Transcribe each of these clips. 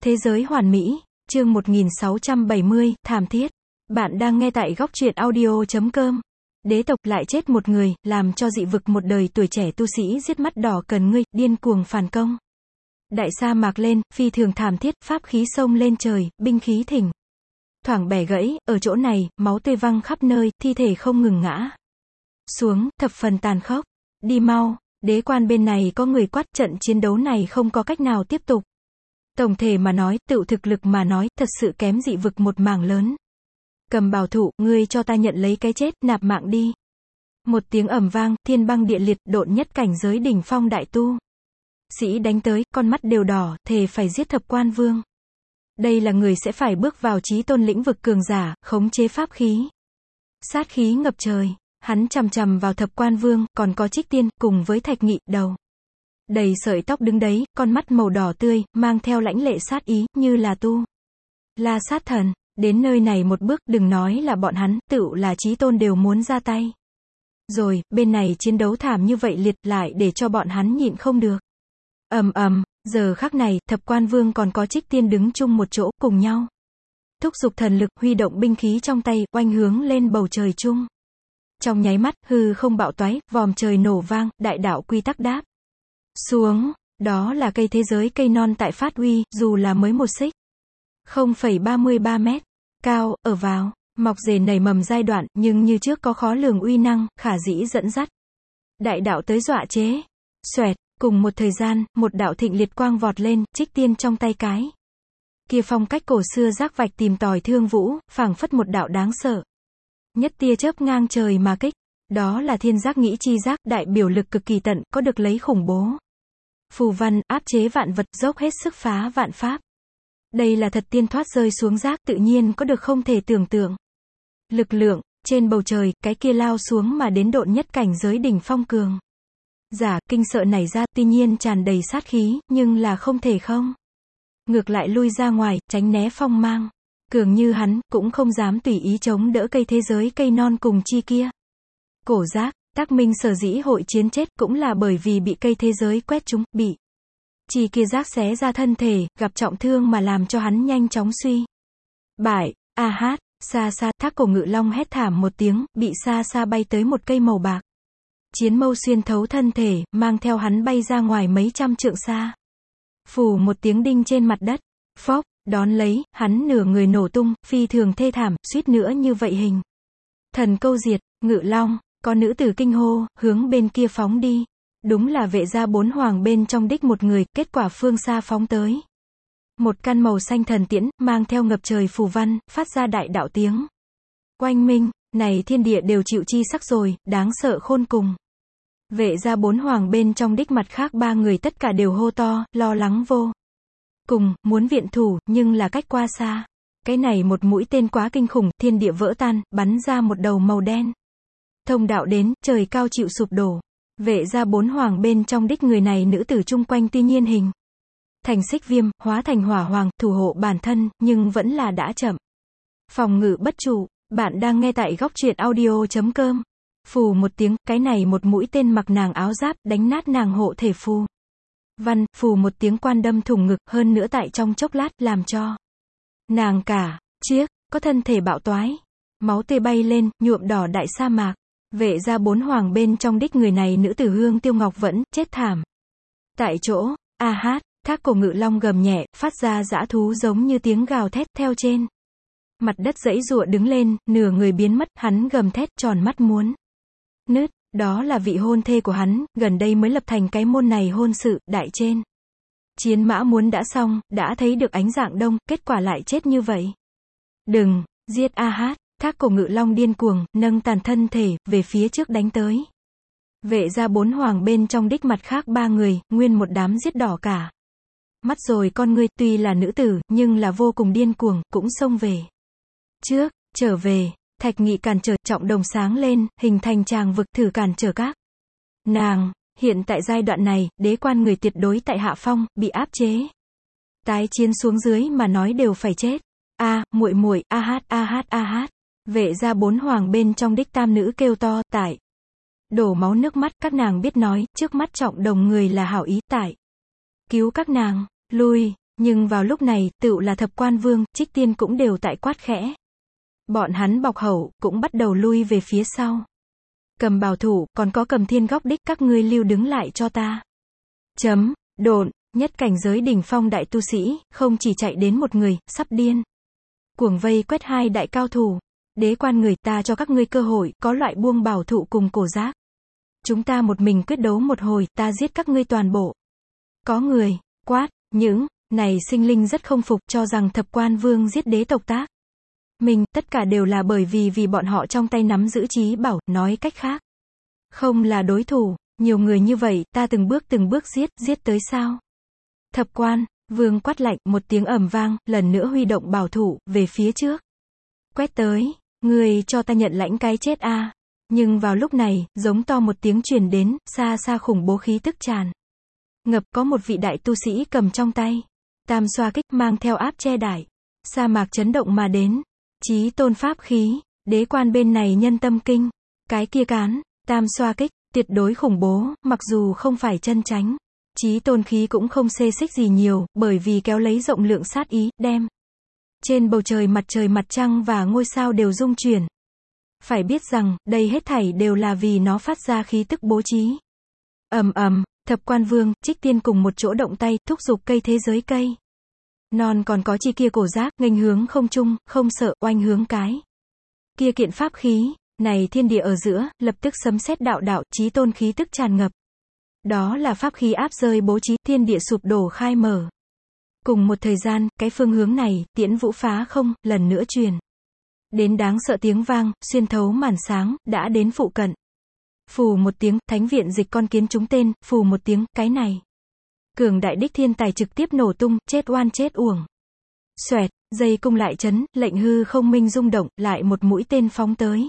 Thế giới hoàn mỹ, chương 1670, thảm thiết. Bạn đang nghe tại góc truyện audio.com. Đế tộc lại chết một người, làm cho dị vực một đời tuổi trẻ tu sĩ giết mắt đỏ cần ngươi, điên cuồng phản công. Đại sa mạc lên, phi thường thảm thiết, pháp khí xông lên trời, binh khí thỉnh thoảng bẻ gãy, ở chỗ này, máu tươi văng khắp nơi, thi thể không ngừng ngã xuống, thập phần tàn khốc. Đi mau, đế quan bên này có người quát, trận chiến đấu này không có cách nào tiếp tục. Tổng thể mà nói, tự thực lực mà nói, thật sự kém dị vực một mảng lớn. Cầm bảo thủ, ngươi cho ta nhận lấy cái chết, nạp mạng đi. Một tiếng ầm vang, thiên băng địa liệt, độn nhất cảnh giới đỉnh phong đại tu sĩ đánh tới, con mắt đều đỏ, thề phải giết thập quan vương. Đây là người sẽ phải bước vào chí tôn lĩnh vực cường giả, khống chế pháp khí. Sát khí ngập trời, hắn chằm chằm vào thập quan vương, còn có Trích Tiên, cùng với Thạch Nghị, đầu đầy sợi tóc đứng đấy, con mắt màu đỏ tươi, mang theo lãnh lệ sát ý, như là tu la sát thần. Đến nơi này một bước, đừng nói là bọn hắn, tựu là chí tôn đều muốn ra tay. Rồi, bên này chiến đấu thảm như vậy liệt lại để cho bọn hắn nhịn không được. Ầm ầm, giờ khắc này, thập quan vương còn có Trích Tiên đứng chung một chỗ, cùng nhau thúc giục thần lực, huy động binh khí trong tay, oanh hướng lên bầu trời chung. Trong nháy mắt, hư không bạo toái, vòm trời nổ vang, đại đạo quy tắc đáp xuống, đó là cây thế giới cây non tại phát uy, dù là mới một xích 0,33 mét cao, ở vào mọc rễ nảy mầm giai đoạn, nhưng như trước có khó lường uy năng, khả dĩ dẫn dắt đại đạo tới dọa chế. Xoẹt, cùng một thời gian, một đạo thịnh liệt quang vọt lên, Trích Tiên trong tay cái kia phong cách cổ xưa giác vạch tìm tòi thương vũ, phảng phất một đạo đáng sợ nhất tia chớp ngang trời mà kích. Đó là thiên giác nghĩ chi giác, đại biểu lực cực kỳ tận, có được lấy khủng bố phù văn, áp chế vạn vật, dốc hết sức phá vạn pháp. Đây là thật tiên thoát rơi xuống giác, tự nhiên có được không thể tưởng tượng lực lượng. Trên bầu trời, cái kia lao xuống mà đến độn nhất cảnh giới đỉnh phong cường giả, kinh sợ nảy ra, tuy nhiên tràn đầy sát khí, nhưng là không thể không ngược lại lui ra ngoài, tránh né phong mang. Cường như hắn, cũng không dám tùy ý chống đỡ cây thế giới cây non cùng chi kia cổ giác. Tác Minh sở dĩ hội chiến chết, cũng là bởi vì bị cây thế giới quét trúng, bị chi kia giác xé ra thân thể, gặp trọng thương mà làm cho hắn nhanh chóng suy bại. A hát, xa xa, Thác Cổ Ngự Long hét thảm một tiếng, bị xa xa bay tới một cây màu bạc chiến mâu xuyên thấu thân thể, mang theo hắn bay ra ngoài mấy trăm trượng xa. Phù một tiếng đinh trên mặt đất. Phốc, đón lấy, hắn nửa người nổ tung, phi thường thê thảm, suýt nữa như vậy hình thần câu diệt. Ngự Long, có nữ tử kinh hô, hướng bên kia phóng đi. Đúng là Vệ gia 4 hoàng bên trong đích một người, kết quả phương xa phóng tới một căn màu xanh thần tiễn, mang theo ngập trời phù văn, phát ra đại đạo tiếng oanh minh. Này thiên địa đều chịu chi sắc rồi, đáng sợ khôn cùng. Vệ gia 4 hoàng bên trong đích mặt khác 3 người tất cả đều hô to, lo lắng vô cùng, muốn viện thủ, nhưng là cách qua xa. Cái này một mũi tên quá kinh khủng, thiên địa vỡ tan, bắn ra một đầu màu đen thông đạo đến, trời cao chịu sụp đổ. Vệ gia 4 hoàng bên trong đích người này nữ tử chung quanh tuy nhiên hình thành xích viêm, hóa thành hỏa hoàng, thủ hộ bản thân, nhưng vẫn là đã chậm. Phòng ngự bất trụ. Bạn đang nghe tại góc truyện audio.com. Phù một tiếng, cái này một mũi tên mặc nàng áo giáp, đánh nát nàng hộ thể phù văn, phù một tiếng quan đâm thủng ngực, hơn nữa tại trong chốc lát, làm cho nàng cả chiếc có thân thể bạo toái, máu tươi bay lên, nhuộm đỏ đại sa mạc. Vệ gia 4 hoàng bên trong đích người này nữ tử Hương Tiêu Ngọc vẫn chết thảm tại chỗ. A hát, Thác Cổ Ngự Long gầm nhẹ, phát ra dã thú giống như tiếng gào thét, theo trên mặt đất giãy giụa đứng lên, nửa người biến mất, hắn gầm thét, tròn mắt muốn nứt. Đó là vị hôn thê của hắn, gần đây mới lập thành cái môn này hôn sự, đại trên chiến mã muốn đã xong, đã thấy được ánh dạng đông, kết quả lại chết như vậy. Đừng giết. A hát, Thác Cổ Ngự Long điên cuồng, nâng tàn thân thể, về phía trước đánh tới. Vệ gia 4 hoàng bên trong đích mặt khác 3 người, nguyên một đám giết đỏ cả mắt rồi con ngươi, tuy là nữ tử, nhưng là vô cùng điên cuồng, cũng xông về trước. Trở về, Thạch Nghị cản trở, trọng đồng sáng lên, hình thành tràng vực thử cản trở các nàng. Hiện tại giai đoạn này, đế quan người tuyệt đối tại hạ phong, bị áp chế. Tái chiến xuống dưới mà nói đều phải chết. Muội muội, a hát. Vệ gia 4 hoàng bên trong đích tam nữ kêu to, tại đổ máu nước mắt, các nàng biết nói, trước mắt trọng đồng người là hảo ý, tại cứu các nàng, lui. Nhưng vào lúc này, tựu là Thập Quan Vương, Trích Tiên cũng đều tại quát khẽ. Bọn hắn bọc hậu, cũng bắt đầu lui về phía sau. Cầm Bảo thủ, còn có Cầm Thiên góc đích, các ngươi lưu đứng lại cho ta. Độn, nhất cảnh giới đỉnh phong đại tu sĩ, không chỉ chạy đến một người, sắp điên. Cuồng vây quét hai đại cao thủ. Đế quan người, ta cho các ngươi cơ hội, có loại buông bảo thụ cùng cổ giác. Chúng ta một mình quyết đấu một hồi, ta giết các ngươi toàn bộ. Có người, quát, những này sinh linh rất không phục, cho rằng Thập Quan Vương giết đế tộc tác. Tất cả đều là bởi vì bọn họ trong tay nắm giữ trí bảo, nói cách khác. Không là đối thủ, nhiều người như vậy, ta từng bước giết tới sao? Thập Quan Vương quát lạnh, một tiếng ầm vang, lần nữa huy động bảo thủ, về phía trước. Quét tới, người cho ta nhận lãnh cái chết a. Nhưng vào lúc này, giống to một tiếng truyền đến, xa xa khủng bố khí tức tràn ngập, có một vị đại tu sĩ cầm trong tay tam xoa kích, mang theo áp che đải. Sa mạc chấn động mà đến. Chí tôn pháp khí, đế quan bên này nhân tâm kinh. Cái kia cán, tam xoa kích, tuyệt đối khủng bố, mặc dù không phải chân chánh. Chí tôn khí cũng không xê xích gì nhiều, bởi vì kéo lấy rộng lượng sát ý, đem. Trên bầu trời, mặt trăng và ngôi sao đều rung chuyển. Phải biết rằng, đây hết thảy đều là vì nó phát ra khí tức bố trí. Thập Quan Vương, Trích Tiên cùng một chỗ động tay, thúc giục cây thế giới cây. Non còn có chi kia cổ giác, nghênh hướng không trung, không sợ, oanh hướng cái. Kia kiện pháp khí, này thiên địa ở giữa, lập tức sấm sét đạo đạo, chí tôn khí tức tràn ngập. Đó là pháp khí áp rơi bố trí, thiên địa sụp đổ khai mở. Cùng một thời gian, cái phương hướng này, tiễn vũ phá không, lần nữa truyền. Đến đáng sợ tiếng vang, xuyên thấu màn sáng, đã đến phụ cận. Phù một tiếng, thánh viện dịch con kiến trúng tên, phù một tiếng, cái này. Cường đại đích thiên tài trực tiếp nổ tung, chết oan chết uổng. Xoẹt, dây cung lại chấn, lệnh hư không minh rung động, lại một mũi tên phóng tới.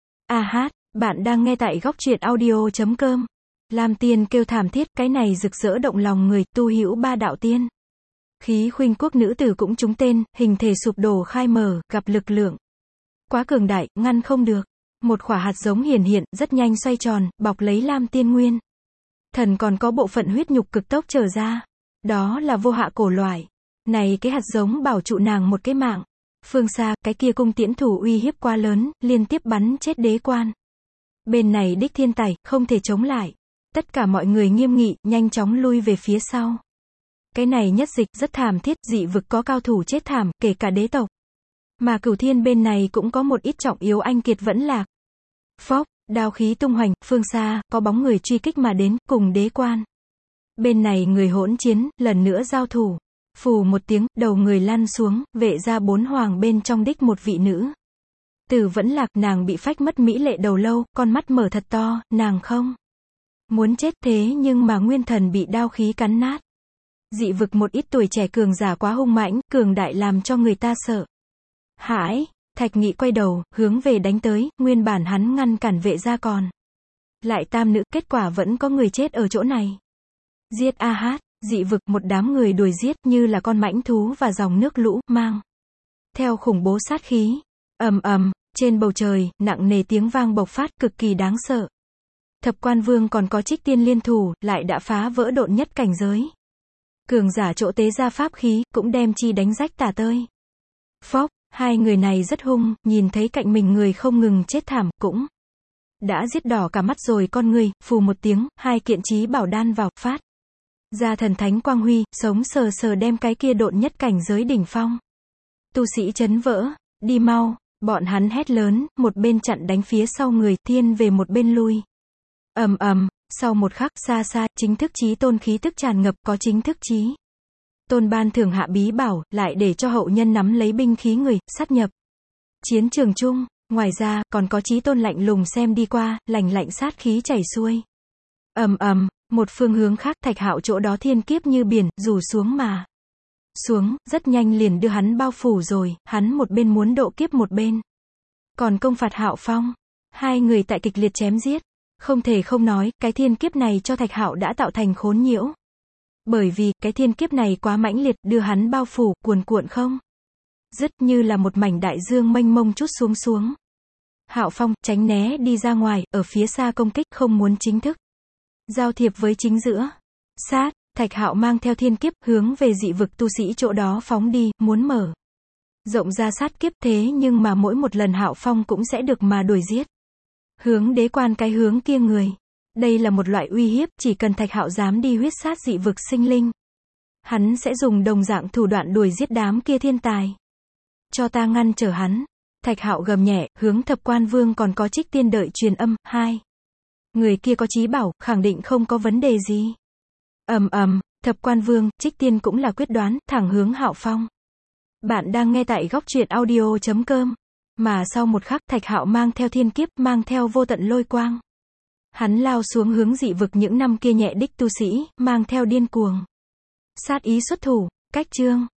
Bạn đang nghe tại góc truyện audio.com. Lam tiên kêu thảm thiết, cái này rực rỡ động lòng người, tu hữu ba đạo tiên. Khí khuynh quốc nữ tử cũng trúng tên, hình thể sụp đổ khai mở, gặp lực lượng quá cường đại, ngăn không được. Một quả hạt giống hiển hiện, rất nhanh xoay tròn, bọc lấy Lam tiên nguyên thần, còn có bộ phận huyết nhục cực tốc trở ra. Đó là vô hạ cổ loại. Này cái hạt giống bảo trụ nàng một cái mạng. Phương xa, cái kia cung tiễn thủ uy hiếp quá lớn, liên tiếp bắn chết đế quan. Bên này đích thiên tài, không thể chống lại. Tất cả mọi người nghiêm nghị, nhanh chóng lui về phía sau. Cái này nhất dịch, rất thảm thiết, dị vực có cao thủ chết thảm, kể cả đế tộc. Mà Cửu Thiên bên này cũng có một ít trọng yếu anh kiệt vẫn lạc. Phốc, đao khí tung hoành, phương xa, có bóng người truy kích mà đến, cùng đế quan. Bên này người hỗn chiến, lần nữa giao thủ. Phù một tiếng, đầu người lăn xuống, vệ ra 4 hoàng bên trong đích một vị nữ tử vẫn lạc, nàng bị phách mất mỹ lệ đầu lâu, con mắt mở thật to, nàng không muốn chết, thế nhưng mà nguyên thần bị đao khí cắn nát. Dị vực một ít tuổi trẻ cường giả quá hung mãnh, cường đại làm cho người ta sợ hãi. Thạch Nghị quay đầu, hướng về đánh tới, nguyên bản hắn ngăn cản vệ ra còn lại tam nữ, kết quả vẫn có người chết ở chỗ này. Giết dị vực, một đám người đuổi giết, như là con mãnh thú và dòng nước lũ, mang theo khủng bố sát khí. Trên bầu trời, nặng nề tiếng vang bộc phát, cực kỳ đáng sợ. Thập Quan Vương còn có Trích Tiên liên thủ, lại đã phá vỡ độn nhất cảnh giới. Cường giả chỗ tế ra pháp khí, cũng đem chi đánh rách tả tơi. Phốc, hai người này rất hung, nhìn thấy cạnh mình người không ngừng chết thảm, cũng đã giết đỏ cả mắt rồi con người. Phù một tiếng, hai kiện chí bảo đan vào, phát ra thần thánh quang huy, sống sờ sờ đem cái kia độn nhất cảnh giới đỉnh phong tu sĩ chấn vỡ. Đi mau, bọn hắn hét lớn, một bên chặn đánh phía sau người, thiên về một bên lui. Sau một khắc, xa xa, chính thức chí tôn khí tức tràn ngập, có chính thức chí tôn ban thưởng hạ bí bảo, lại để cho hậu nhân nắm lấy binh khí người, sát nhập chiến trường chung. Ngoài ra, còn có chí tôn lạnh lùng xem đi qua, lạnh lạnh sát khí chảy xuôi. Một phương hướng khác, Thạch Hạo chỗ đó thiên kiếp như biển, rủ xuống mà xuống, rất nhanh liền đưa hắn bao phủ rồi, hắn một bên muốn độ kiếp một bên còn công phạt Hạo Phong. Hai người tại kịch liệt chém giết. Không thể không nói, cái thiên kiếp này cho Thạch Hạo đã tạo thành khốn nhiễu. Bởi vì, cái thiên kiếp này quá mãnh liệt, đưa hắn bao phủ, cuồn cuộn không dứt, như là một mảnh đại dương mênh mông trút xuống. Hạo Phong, tránh né đi ra ngoài, ở phía xa công kích, không muốn chính thức giao thiệp với chính giữa. Sát, Thạch Hạo mang theo thiên kiếp, hướng về dị vực tu sĩ chỗ đó phóng đi, muốn mở rộng ra sát kiếp, thế nhưng mà mỗi một lần Hạo Phong cũng sẽ được mà đuổi giết. Hướng đế quan cái hướng kia người. Đây là một loại uy hiếp, chỉ cần Thạch Hạo dám đi huyết sát dị vực sinh linh, hắn sẽ dùng đồng dạng thủ đoạn đuổi giết đám kia thiên tài. Cho ta ngăn trở hắn. Thạch Hạo gầm nhẹ, hướng Thập Quan Vương còn có Trích Tiên đợi truyền âm, hai người kia có chí bảo, khẳng định không có vấn đề gì. Thập Quan Vương, Trích Tiên cũng là quyết đoán, thẳng hướng Hạo Phong. Bạn đang nghe tại góc truyện audio.com. Mà sau một khắc, Thạch Hạo mang theo thiên kiếp, mang theo vô tận lôi quang. Hắn lao xuống hướng dị vực những năm kia nhẹ đích tu sĩ, mang theo điên cuồng sát ý xuất thủ. Cách chương